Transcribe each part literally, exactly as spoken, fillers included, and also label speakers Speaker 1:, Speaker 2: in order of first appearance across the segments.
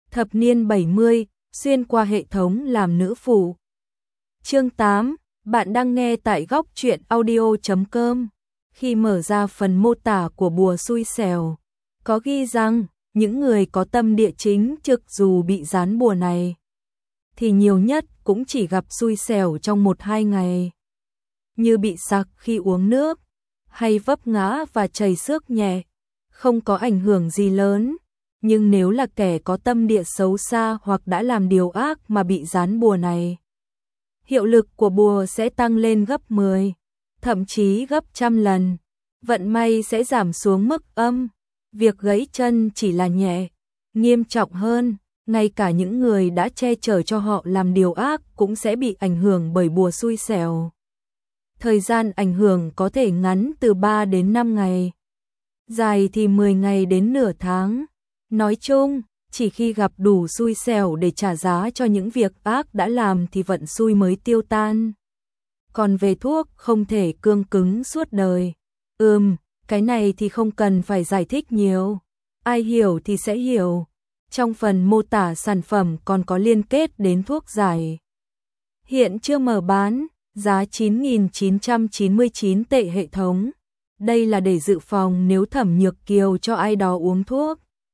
Speaker 1: Thập niên bảy mươi, xuyên qua hệ thống làm nữ phụ. Chương tám, bạn đang nghe tại góc truyện audio chấm com. Khi mở ra phần mô tả của bùa xui xẻo, có ghi rằng những người có tâm địa chính trực dù bị dán bùa này thì nhiều nhất cũng chỉ gặp xui xẻo trong một hai ngày, như bị sặc khi uống nước, hay vấp ngã và chảy xước nhẹ, không có ảnh hưởng gì lớn. Nhưng nếu là kẻ có tâm địa xấu xa hoặc đã làm điều ác mà bị dán bùa này, hiệu lực của bùa sẽ tăng lên gấp mười, thậm chí gấp trăm lần. Vận may sẽ giảm xuống mức âm. Việc gãy chân chỉ là nhẹ, nghiêm trọng hơn, ngay cả những người đã che chở cho họ làm điều ác cũng sẽ bị ảnh hưởng bởi bùa xui xẻo. Thời gian ảnh hưởng có thể ngắn từ ba đến năm ngày, dài thì mười ngày đến nửa tháng. Nói chung, chỉ khi gặp đủ xui xẻo để trả giá cho những việc ác đã làm thì vận xui mới tiêu tan. Còn về thuốc không thể cương cứng suốt đời. Ừm, cái này thì không cần phải giải thích nhiều. Ai hiểu thì sẽ hiểu. Trong phần mô tả sản phẩm còn có liên kết đến thuốc giải. Hiện chưa mở bán, giá chín nghìn chín trăm chín mươi chín tệ hệ thống. Đây là để dự phòng nếu Thẩm Nhược Kiều cho ai đó uống thuốc.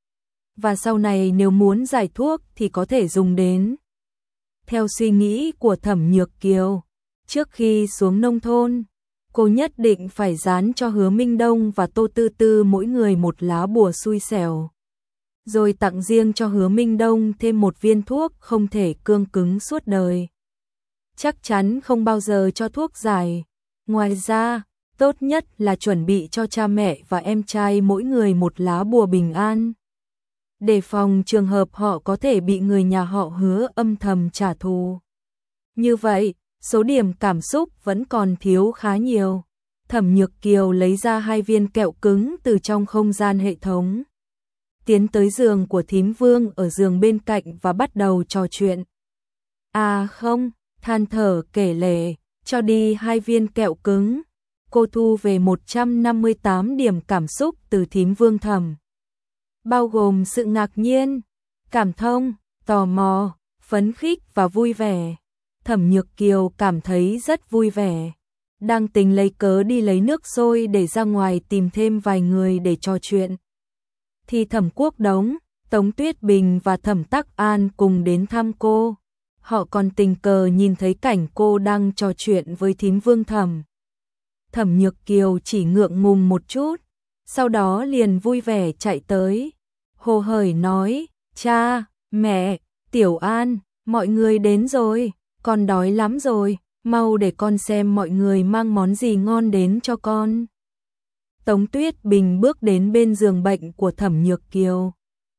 Speaker 1: Và sau này nếu muốn giải thuốc thì có thể dùng đến. Theo suy nghĩ của Thẩm Nhược Kiều, trước khi xuống nông thôn, cô nhất định phải dán cho Hứa Minh Đông và Tô Tư Tư mỗi người một lá bùa xui xẻo. Rồi tặng riêng cho Hứa Minh Đông thêm một viên thuốc không thể cương cứng suốt đời. Chắc chắn không bao giờ cho thuốc giải. Ngoài ra, tốt nhất là chuẩn bị cho cha mẹ và em trai mỗi người một lá bùa bình an, để phòng trường hợp họ có thể bị người nhà họ Hứa âm thầm trả thù. Như vậy, số điểm cảm xúc vẫn còn thiếu khá nhiều. Thẩm Nhược Kiều lấy ra hai viên kẹo cứng từ trong không gian hệ thống, tiến tới giường của Thím Vương ở giường bên cạnh và bắt đầu trò chuyện. À không, than thở kể lể, cho đi hai viên kẹo cứng. Cô thu về một trăm năm mươi tám điểm cảm xúc từ Thím Vương Thẩm, bao gồm sự ngạc nhiên, cảm thông, tò mò, phấn khích và vui vẻ. Thẩm Nhược Kiều cảm thấy rất vui vẻ, đang tính lấy cớ đi lấy nước sôi để ra ngoài tìm thêm vài người để trò chuyện, thì Thẩm Quốc Đống, Tống Tuyết Bình và Thẩm Tắc An cùng đến thăm cô. Họ còn tình cờ nhìn thấy cảnh cô đang trò chuyện với Thím Vương Thẩm. Thẩm Nhược Kiều chỉ ngượng ngùng một chút, sau đó liền vui vẻ chạy tới, hồ hởi nói: "Cha, mẹ, Tiểu An, mọi người đến rồi, con đói lắm rồi, mau để con xem mọi người mang món gì ngon đến cho con." Tống Tuyết Bình bước đến bên giường bệnh của Thẩm Nhược Kiều,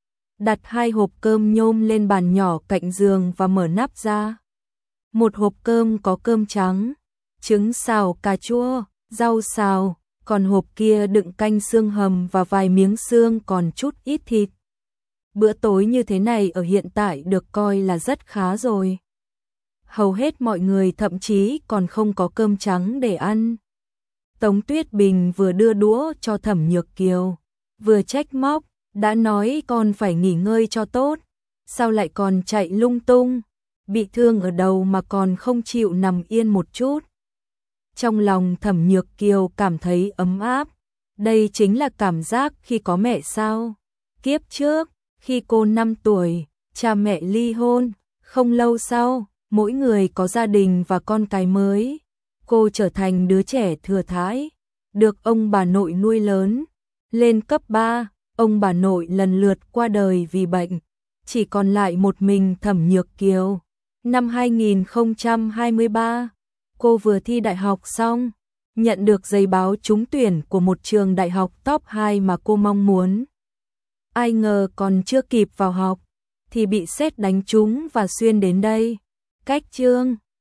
Speaker 1: đặt hai hộp cơm nhôm lên bàn nhỏ cạnh giường và mở nắp ra. Một hộp cơm có cơm trắng, trứng xào cà chua, rau xào, còn hộp kia đựng canh xương hầm và vài miếng xương còn chút ít thịt. Bữa tối như thế này ở hiện tại được coi là rất khá rồi. Hầu hết mọi người thậm chí còn không có cơm trắng để ăn. Tống Tuyết Bình vừa đưa đũa cho Thẩm Nhược Kiều, vừa trách móc: "Đã nói con phải nghỉ ngơi cho tốt, sao lại còn chạy lung tung, bị thương ở đầu mà còn không chịu nằm yên một chút." Trong lòng Thẩm Nhược Kiều cảm thấy ấm áp. Đây chính là cảm giác khi có mẹ sao? Kiếp trước, khi cô năm tuổi, cha mẹ ly hôn, không lâu sau, mỗi người có gia đình và con cái mới. Cô trở thành đứa trẻ thừa thãi, được ông bà nội nuôi lớn. Lên cấp ba, ông bà nội lần lượt qua đời vì bệnh, chỉ còn lại một mình Thẩm Nhược Kiều. Năm hai nghìn không trăm hai mươi ba, cô vừa thi đại học xong, nhận được giấy báo trúng tuyển của một trường đại học top hai mà cô mong muốn. Ai ngờ còn chưa kịp vào học thì bị sét đánh trúng và xuyên đến đây. Cách chương